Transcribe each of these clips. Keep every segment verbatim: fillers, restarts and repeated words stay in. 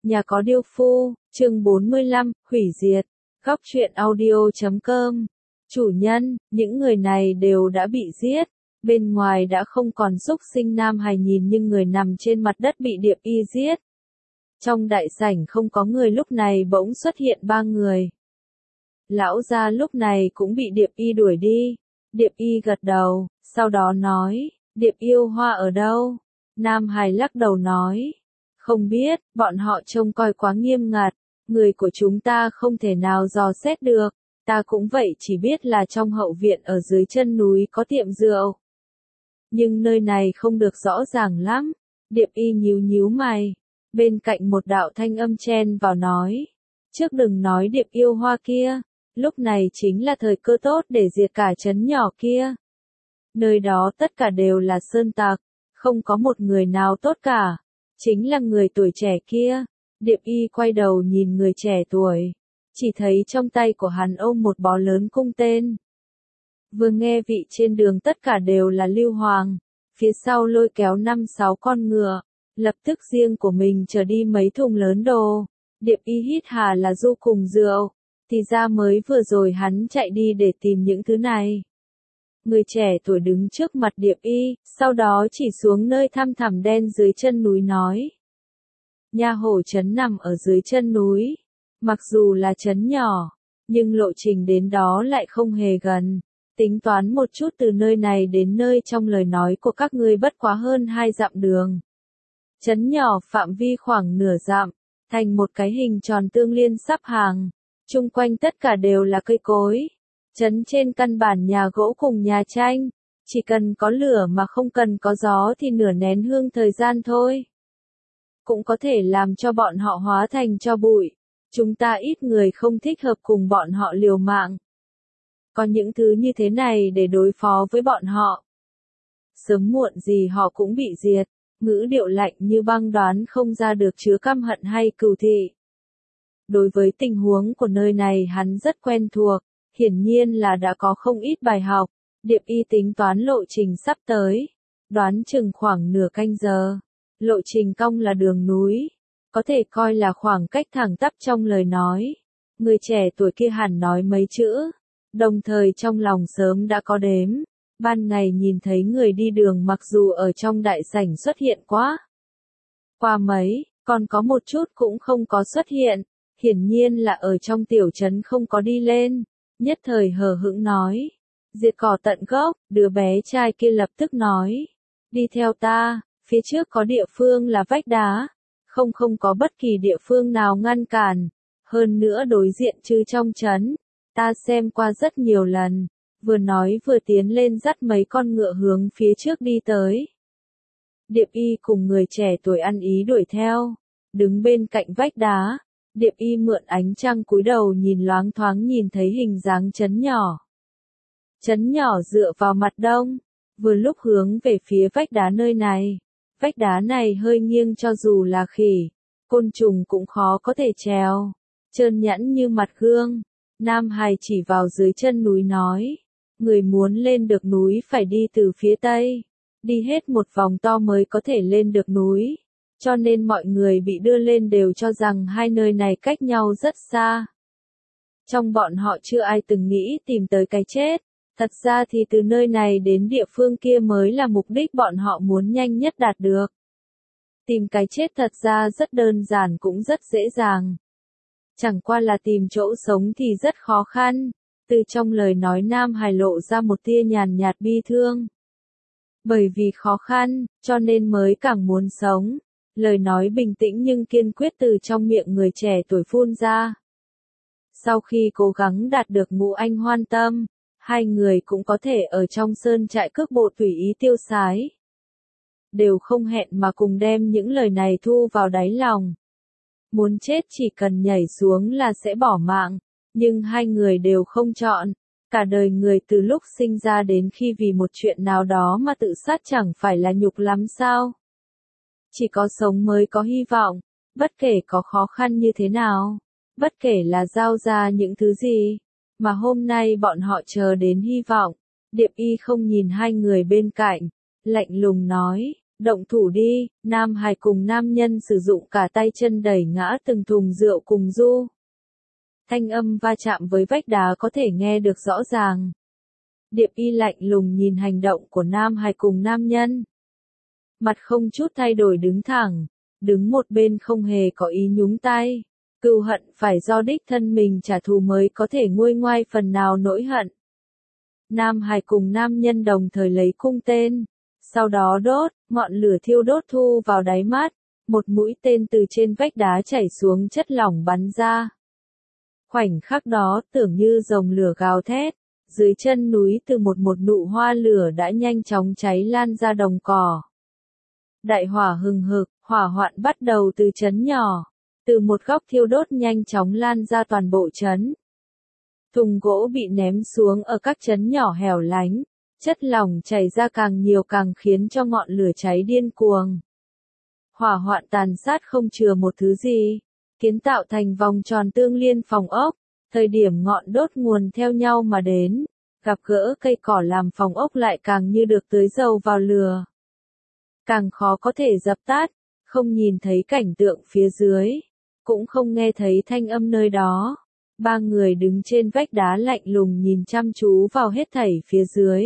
Nhà có điêu phu, chương bốn mươi lăm, hủy diệt. Góc truyện audio chấm com. Chủ nhân, những người này đều đã bị giết. Bên ngoài đã không còn súc sinh nam hài nhìn nhưng người nằm trên mặt đất bị Điệp Y giết. Trong đại sảnh không có người lúc này bỗng xuất hiện ba người. Lão gia lúc này cũng bị Điệp Y đuổi đi. Điệp Y gật đầu, sau đó nói, Điệp yêu hoa ở đâu? Nam hài lắc đầu nói, không biết, bọn họ trông coi quá nghiêm ngặt, người của chúng ta không thể nào dò xét được, ta cũng vậy chỉ biết là trong hậu viện ở dưới chân núi có tiệm rượu. Nhưng nơi này không được rõ ràng lắm, Điệp Y nhíu nhíu mày, bên cạnh một đạo thanh âm chen vào nói, trước đừng nói Điệp yêu hoa kia, lúc này chính là thời cơ tốt để diệt cả trấn nhỏ kia. Nơi đó tất cả đều là sơn tặc, không có một người nào tốt cả. Chính là người tuổi trẻ kia. Điệp Y quay đầu nhìn người trẻ tuổi. Chỉ thấy trong tay của hắn ôm một bó lớn cung tên. Vừa nghe vị trên đường tất cả đều là lưu hoàng. Phía sau lôi kéo năm sáu con ngựa. Lập tức riêng của mình chở đi mấy thùng lớn đồ. Điệp Y hít hà là du cùng rượu. Thì ra mới vừa rồi hắn chạy đi để tìm những thứ này. Người trẻ tuổi đứng trước mặt Điệp Y, sau đó chỉ xuống nơi thăm thẳm đen dưới chân núi nói. Nha Hổ trấn nằm ở dưới chân núi. Mặc dù là trấn nhỏ, nhưng lộ trình đến đó lại không hề gần. Tính toán một chút từ nơi này đến nơi trong lời nói của các ngươi bất quá hơn hai dặm đường. Trấn nhỏ phạm vi khoảng nửa dặm, thành một cái hình tròn tương liên sắp hàng. Chung quanh tất cả đều là cây cối. Trấn trên căn bản nhà gỗ cùng nhà tranh, chỉ cần có lửa mà không cần có gió thì nửa nén hương thời gian thôi. Cũng có thể làm cho bọn họ hóa thành tro bụi, chúng ta ít người không thích hợp cùng bọn họ liều mạng. Có những thứ như thế này để đối phó với bọn họ. Sớm muộn gì họ cũng bị diệt, ngữ điệu lạnh như băng đoán không ra được chứa căm hận hay cừu thị. Đối với tình huống của nơi này hắn rất quen thuộc. Hiển nhiên là đã có không ít bài học, Điệp Y tính toán lộ trình sắp tới, đoán chừng khoảng nửa canh giờ. Lộ trình cong là đường núi, có thể coi là khoảng cách thẳng tắp trong lời nói. Người trẻ tuổi kia hẳn nói mấy chữ, đồng thời trong lòng sớm đã có đếm. Ban ngày nhìn thấy người đi đường mặc dù ở trong đại sảnh xuất hiện quá. Qua mấy, còn có một chút cũng không có xuất hiện, hiển nhiên là ở trong tiểu trấn không có đi lên. Nhất thời hờ hững nói, diệt cỏ tận gốc, đứa bé trai kia lập tức nói, đi theo ta, phía trước có địa phương là vách đá, không không có bất kỳ địa phương nào ngăn cản, hơn nữa đối diện chứ trong trấn, ta xem qua rất nhiều lần, vừa nói vừa tiến lên dắt mấy con ngựa hướng phía trước đi tới. Điệp Y cùng người trẻ tuổi ăn ý đuổi theo, đứng bên cạnh vách đá. Điệp Y mượn ánh trăng cúi đầu nhìn loáng thoáng nhìn thấy hình dáng trấn nhỏ. Trấn nhỏ dựa vào mặt đông, vừa lúc hướng về phía vách đá nơi này. Vách đá này hơi nghiêng cho dù là khỉ, côn trùng cũng khó có thể trèo, trơn nhẵn như mặt gương. Nam hài chỉ vào dưới chân núi nói, người muốn lên được núi phải đi từ phía tây, đi hết một vòng to mới có thể lên được núi. Cho nên mọi người bị đưa lên đều cho rằng hai nơi này cách nhau rất xa. Trong bọn họ chưa ai từng nghĩ tìm tới cái chết. Thật ra thì từ nơi này đến địa phương kia mới là mục đích bọn họ muốn nhanh nhất đạt được. Tìm cái chết thật ra rất đơn giản cũng rất dễ dàng. Chẳng qua là tìm chỗ sống thì rất khó khăn. Từ trong lời nói Nam hài lộ ra một tia nhàn nhạt bi thương. Bởi vì khó khăn, cho nên mới càng muốn sống. Lời nói bình tĩnh nhưng kiên quyết từ trong miệng người trẻ tuổi phun ra. Sau khi cố gắng đạt được ngũ anh hoan tâm, hai người cũng có thể ở trong sơn trại cước bộ tùy ý tiêu sái. Đều không hẹn mà cùng đem những lời này thu vào đáy lòng. Muốn chết chỉ cần nhảy xuống là sẽ bỏ mạng, nhưng hai người đều không chọn. Cả đời người từ lúc sinh ra đến khi vì một chuyện nào đó mà tự sát chẳng phải là nhục lắm sao? Chỉ có sống mới có hy vọng, bất kể có khó khăn như thế nào, bất kể là giao ra những thứ gì, mà hôm nay bọn họ chờ đến hy vọng. Điệp Y không nhìn hai người bên cạnh, lạnh lùng nói, Động thủ đi, Nam Hải cùng nam nhân sử dụng cả tay chân đẩy ngã từng thùng rượu cùng du. Thanh âm va chạm với vách đá có thể nghe được rõ ràng. Điệp Y lạnh lùng nhìn hành động của Nam Hải cùng nam nhân. Mặt không chút thay đổi đứng thẳng, đứng một bên không hề có ý nhúng tay. Cừu hận phải do đích thân mình trả thù mới có thể nguôi ngoai phần nào nỗi hận. Nam Hải cùng nam nhân đồng thời lấy cung tên, sau đó đốt, ngọn lửa thiêu đốt thu vào đáy mắt, một mũi tên từ trên vách đá chảy xuống chất lỏng bắn ra. Khoảnh khắc đó tưởng như rồng lửa gào thét, dưới chân núi từ một một nụ hoa lửa đã nhanh chóng cháy lan ra đồng cỏ. Đại hỏa hừng hực, hỏa hoạn bắt đầu từ trấn nhỏ, từ một góc thiêu đốt nhanh chóng lan ra toàn bộ trấn. Thùng gỗ bị ném xuống ở các trấn nhỏ hẻo lánh, chất lỏng chảy ra càng nhiều càng khiến cho ngọn lửa cháy điên cuồng. Hỏa hoạn tàn sát không chừa một thứ gì, kiến tạo thành vòng tròn tương liên phòng ốc, thời điểm ngọn đốt nguồn theo nhau mà đến, gặp gỡ cây cỏ làm phòng ốc lại càng như được tưới dầu vào lửa. Càng khó có thể dập tắt, không nhìn thấy cảnh tượng phía dưới, cũng không nghe thấy thanh âm nơi đó. Ba người đứng trên vách đá lạnh lùng nhìn chăm chú vào hết thảy phía dưới.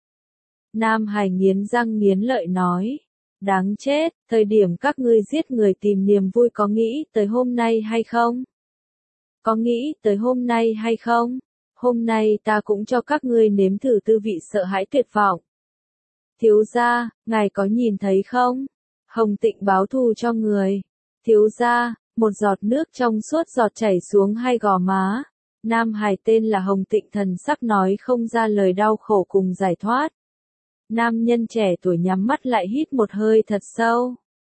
Nam Hải nghiến răng nghiến lợi nói, đáng chết, thời điểm các ngươi giết người tìm niềm vui có nghĩ tới hôm nay hay không? Có nghĩ tới hôm nay hay không? Hôm nay ta cũng cho các ngươi nếm thử tư vị sợ hãi tuyệt vọng. Thiếu gia, ngài có nhìn thấy không? Hồng Tịnh báo thù cho người. Thiếu gia, một giọt nước trong suốt giọt chảy xuống hai gò má. Nam Hải tên là Hồng Tịnh thần sắc nói không ra lời đau khổ cùng giải thoát. Nam nhân trẻ tuổi nhắm mắt lại hít một hơi thật sâu.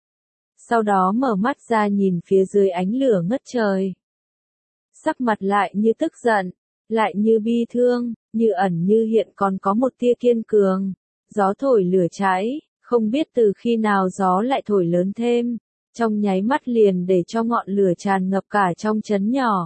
Sau đó mở mắt ra nhìn phía dưới ánh lửa ngất trời. Sắc mặt lại như tức giận, lại như bi thương, như ẩn như hiện còn có một tia kiên cường. Gió thổi lửa cháy, không biết từ khi nào gió lại thổi lớn thêm, trong nháy mắt liền để cho ngọn lửa tràn ngập cả trong trấn nhỏ.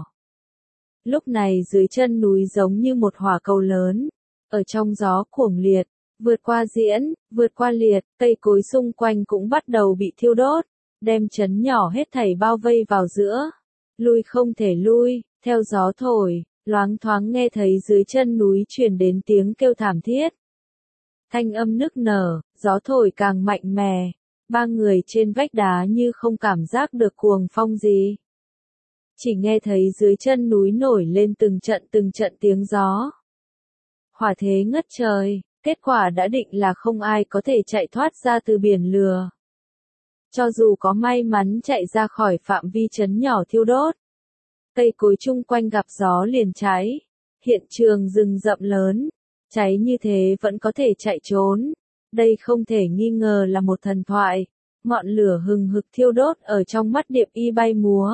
Lúc này dưới chân núi giống như một hỏa cầu lớn, ở trong gió cuồng liệt, vượt qua diễn, vượt qua liệt, cây cối xung quanh cũng bắt đầu bị thiêu đốt, đem trấn nhỏ hết thảy bao vây vào giữa. Lui không thể lui, theo gió thổi, loáng thoáng nghe thấy dưới chân núi truyền đến tiếng kêu thảm thiết. Thanh âm nức nở, gió thổi càng mạnh mẽ, ba người trên vách đá như không cảm giác được cuồng phong gì. Chỉ nghe thấy dưới chân núi nổi lên từng trận từng trận tiếng gió. Hỏa thế ngất trời, kết quả đã định là không ai có thể chạy thoát ra từ biển lửa. Cho dù có may mắn chạy ra khỏi phạm vi trấn nhỏ thiêu đốt, cây cối chung quanh gặp gió liền cháy, hiện trường rừng rậm lớn, cháy như thế vẫn có thể chạy trốn. Đây không thể nghi ngờ là một thần thoại. Ngọn lửa hừng hực thiêu đốt ở trong mắt Điệp Y bay múa.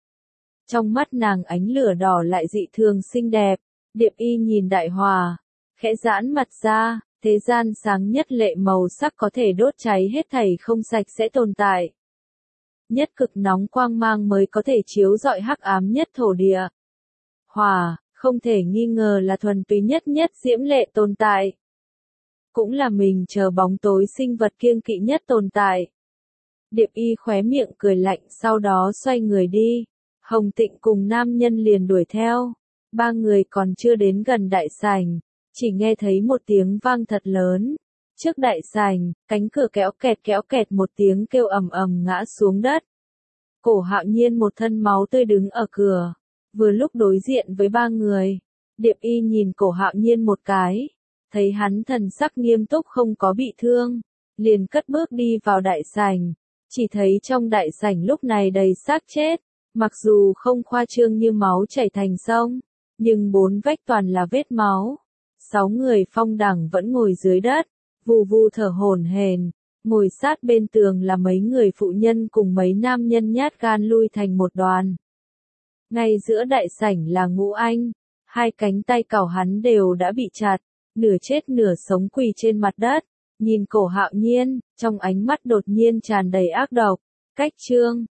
Trong mắt nàng ánh lửa đỏ lại dị thường xinh đẹp. Điệp Y nhìn đại hòa, khẽ giãn mặt ra, thế gian sáng nhất lệ màu sắc có thể đốt cháy hết thảy không sạch sẽ tồn tại. Nhất cực nóng quang mang mới có thể chiếu rọi hắc ám nhất thổ địa. Hòa, không thể nghi ngờ là thuần túy nhất nhất diễm lệ tồn tại. Cũng là mình chờ bóng tối sinh vật kiêng kỵ nhất tồn tại. Điệp Y khóe miệng cười lạnh sau đó xoay người đi. Hồng Tịnh cùng nam nhân liền đuổi theo. Ba người còn chưa đến gần đại sảnh, chỉ nghe thấy một tiếng vang thật lớn. Trước đại sảnh, cánh cửa kéo kẹt kéo kẹt một tiếng kêu ầm ầm ngã xuống đất. Cổ Hạo Nhiên một thân máu tươi đứng ở cửa, vừa lúc đối diện với ba người. Điệp Y nhìn Cổ Hạo Nhiên một cái, thấy hắn thần sắc nghiêm túc không có bị thương, liền cất bước đi vào đại sảnh, chỉ thấy trong đại sảnh lúc này đầy xác chết, mặc dù không khoa trương như máu chảy thành sông, nhưng bốn vách toàn là vết máu. Sáu người phong đẳng vẫn ngồi dưới đất, vù vù thở hổn hển, ngồi sát bên tường là mấy người phụ nhân cùng mấy nam nhân nhát gan lui thành một đoàn. Ngay giữa đại sảnh là Ngũ Anh, hai cánh tay cào hắn đều đã bị chặt, nửa chết nửa sống quỳ trên mặt đất, nhìn Cổ Hạo Nhiên, trong ánh mắt đột nhiên tràn đầy ác độc. Cách Trương,